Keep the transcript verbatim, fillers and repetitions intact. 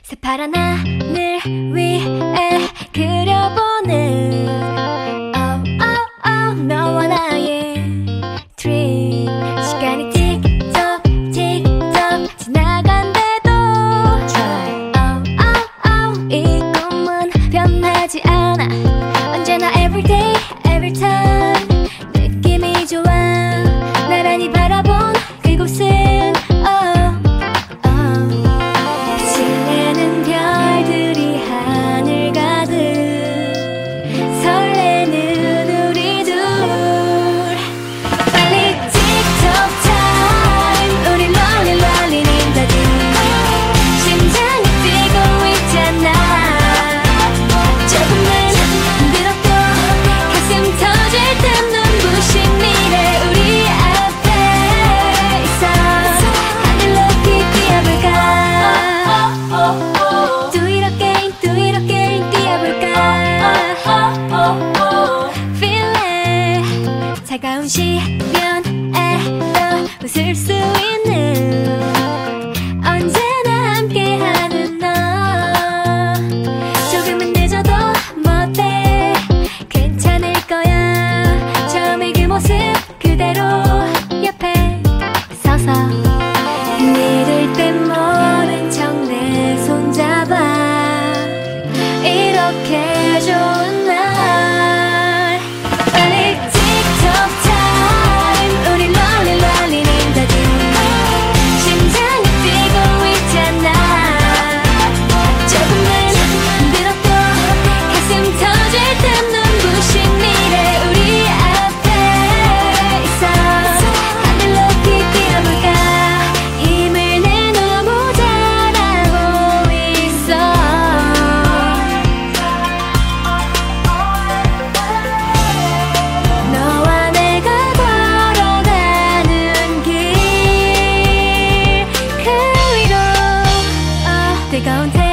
새파란 하늘 위에 그려보는 oh, oh, oh, 너와 나의 dream. 시간이 틱톡 틱톡 지나간대도 oh, oh, oh, 이 꿈은 변하지 않아. 언제나 everyday everytime 느낌이 좋아. 나란히 바라본 그곳은 차가운 시련에도 웃을 수 있는 언제나 함께하는 너. 조금은 늦어도 못해 괜찮을 거야. 처음의 그 모습 그대로 옆에 서서 믿을 땐 모른 척 내 손잡아. 이렇게 좋은 날 뜨거운